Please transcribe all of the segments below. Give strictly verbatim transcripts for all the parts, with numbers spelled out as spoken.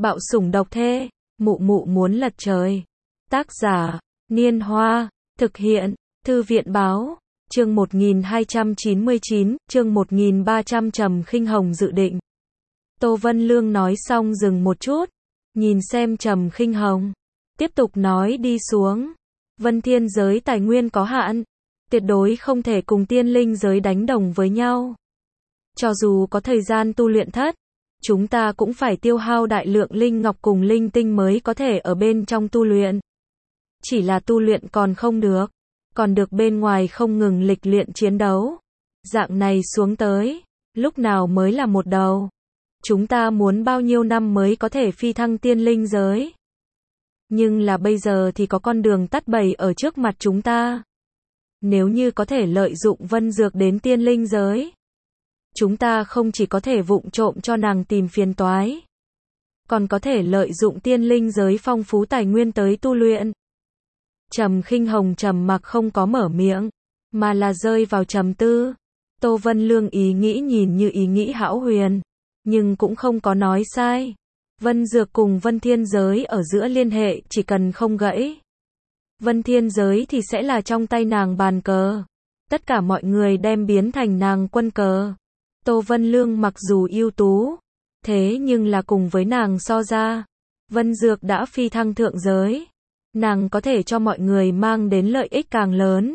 Bạo sủng độc thê, mụ mụ muốn lật trời. Tác giả, Niên Hoa, thực hiện, Thư viện Báo, chương một nghìn hai trăm chín mươi chín, chương một nghìn ba trăm Trầm Khinh Hồng dự định. Tô Vân Lương nói xong dừng một chút, nhìn xem Trầm Khinh Hồng, tiếp tục nói đi xuống. Vân thiên giới tài nguyên có hạn, tuyệt đối không thể cùng tiên linh giới đánh đồng với nhau. Cho dù có thời gian tu luyện thất, chúng ta cũng phải tiêu hao đại lượng linh ngọc cùng linh tinh mới có thể ở bên trong tu luyện. Chỉ là tu luyện còn không được, còn được bên ngoài không ngừng lịch luyện chiến đấu. Dạng này xuống tới, lúc nào mới là một đầu? Chúng ta muốn bao nhiêu năm mới có thể phi thăng tiên linh giới? Nhưng là bây giờ thì có con đường tắt bầy ở trước mặt chúng ta. Nếu như có thể lợi dụng Vân Dược đến tiên linh giới, chúng ta không chỉ có thể vụng trộm cho nàng tìm phiền toái, còn có thể lợi dụng tiên linh giới phong phú tài nguyên tới tu luyện. Trầm Khinh Hồng trầm mặc không có mở miệng, mà là rơi vào trầm tư. Tô Vân Lương ý nghĩ nhìn như ý nghĩ hão huyền, nhưng cũng không có nói sai. Vân Dược cùng Vân Thiên giới ở giữa liên hệ chỉ cần không gãy, Vân Thiên giới thì sẽ là trong tay nàng bàn cờ. Tất cả mọi người đem biến thành nàng quân cờ. Tô Vân Lương mặc dù ưu tú, thế nhưng là cùng với nàng so ra, Vân Dược đã phi thăng thượng giới. Nàng có thể cho mọi người mang đến lợi ích càng lớn.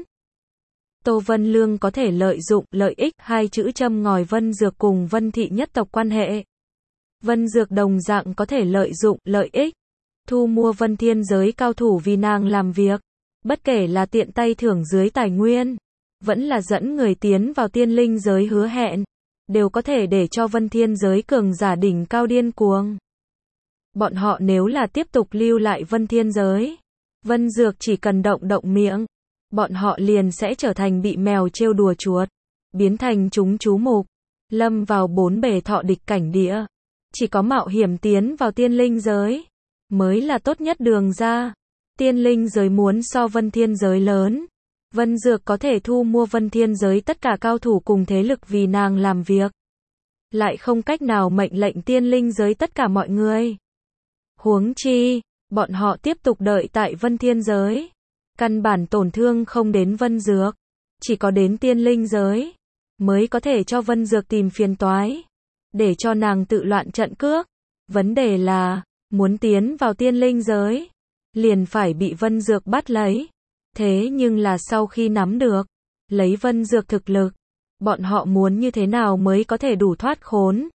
Tô Vân Lương có thể lợi dụng lợi ích hai chữ châm ngòi Vân Dược cùng Vân Thị nhất tộc quan hệ. Vân Dược đồng dạng có thể lợi dụng lợi ích, thu mua Vân Thiên giới cao thủ vì nàng làm việc. Bất kể là tiện tay thưởng dưới tài nguyên, vẫn là dẫn người tiến vào tiên linh giới hứa hẹn, đều có thể để cho Vân Thiên giới cường giả đỉnh cao điên cuồng. Bọn họ nếu là tiếp tục lưu lại Vân Thiên giới, Vân Dược chỉ cần động động miệng, bọn họ liền sẽ trở thành bị mèo trêu đùa chuột, biến thành chúng chú mục, lâm vào bốn bề thọ địch cảnh địa. Chỉ có mạo hiểm tiến vào tiên linh giới mới là tốt nhất đường ra. Tiên linh giới muốn so Vân Thiên giới lớn, Vân Dược có thể thu mua Vân Thiên giới tất cả cao thủ cùng thế lực vì nàng làm việc, lại không cách nào mệnh lệnh tiên linh giới tất cả mọi người. Huống chi, bọn họ tiếp tục đợi tại Vân Thiên giới, căn bản tổn thương không đến Vân Dược, chỉ có đến tiên linh giới mới có thể cho Vân Dược tìm phiền toái, để cho nàng tự loạn trận cước. Vấn đề là, muốn tiến vào tiên linh giới, liền phải bị Vân Dược bắt lấy. Thế nhưng là sau khi nắm được, lấy Vân Dược thực lực, bọn họ muốn như thế nào mới có thể đủ thoát khốn?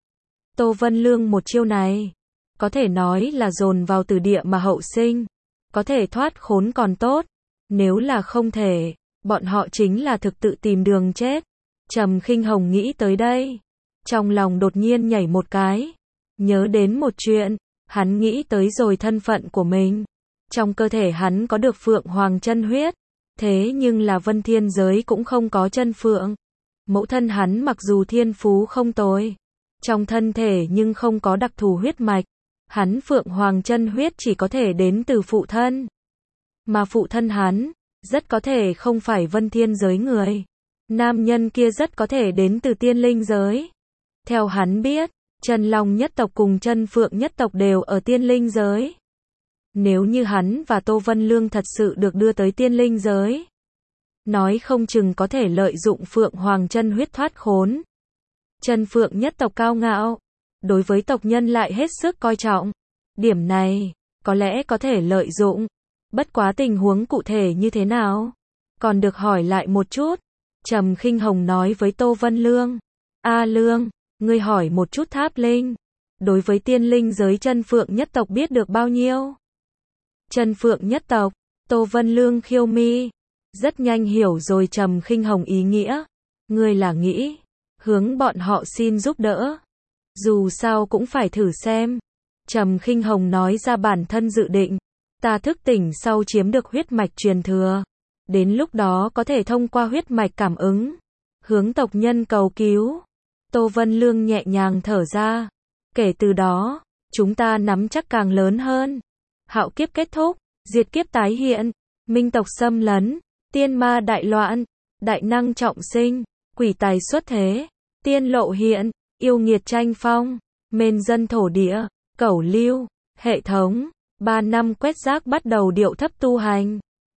Tô Vân Lương một chiêu này, có thể nói là dồn vào từ địa mà hậu sinh. Có thể thoát khốn còn tốt, nếu là không thể, bọn họ chính là thực tự tìm đường chết. Trầm Khinh Hồng nghĩ tới đây, trong lòng đột nhiên nhảy một cái, nhớ đến một chuyện, hắn nghĩ tới rồi thân phận của mình. Trong cơ thể hắn có được Phượng Hoàng chân huyết, thế nhưng là Vân Thiên giới cũng không có chân phượng. Mẫu thân hắn mặc dù thiên phú không tồi, trong thân thể nhưng không có đặc thù huyết mạch. Hắn Phượng Hoàng chân huyết chỉ có thể đến từ phụ thân. Mà phụ thân hắn, rất có thể không phải Vân Thiên giới người. Nam nhân kia rất có thể đến từ tiên linh giới. Theo hắn biết, Chân Long nhất tộc cùng Chân Phượng nhất tộc đều ở tiên linh giới. Nếu như hắn và Tô Vân Lương thật sự được đưa tới tiên linh giới, nói không chừng có thể lợi dụng Phượng Hoàng chân huyết thoát khốn. Chân Phượng nhất tộc cao ngạo, đối với tộc nhân lại hết sức coi trọng. Điểm này, có lẽ có thể lợi dụng. Bất quá tình huống cụ thể như thế nào, còn được hỏi lại một chút. Trầm Khinh Hồng nói với Tô Vân Lương. A Lương, ngươi hỏi một chút Tháp Linh, đối với tiên linh giới Chân Phượng nhất tộc biết được bao nhiêu? Chân Phượng nhất tộc, Tô Vân Lương khiêu mi, rất nhanh hiểu rồi Trầm Khinh Hồng ý nghĩa. Ngươi là nghĩ hướng bọn họ xin giúp đỡ, dù sao cũng phải thử xem. Trầm Khinh Hồng nói ra bản thân dự định, ta thức tỉnh sau chiếm được huyết mạch truyền thừa, đến lúc đó có thể thông qua huyết mạch cảm ứng, hướng tộc nhân cầu cứu. Tô Vân Lương nhẹ nhàng thở ra, kể từ đó, chúng ta nắm chắc càng lớn hơn. Hạo kiếp kết thúc, diệt kiếp tái hiện, minh tộc xâm lấn, tiên ma đại loạn, đại năng trọng sinh, quỷ tài xuất thế, tiên lộ hiện, yêu nghiệt tranh phong, mên dân thổ địa, Cẩu Lưu, hệ thống, ba năm quét rác bắt đầu điệu thấp tu hành.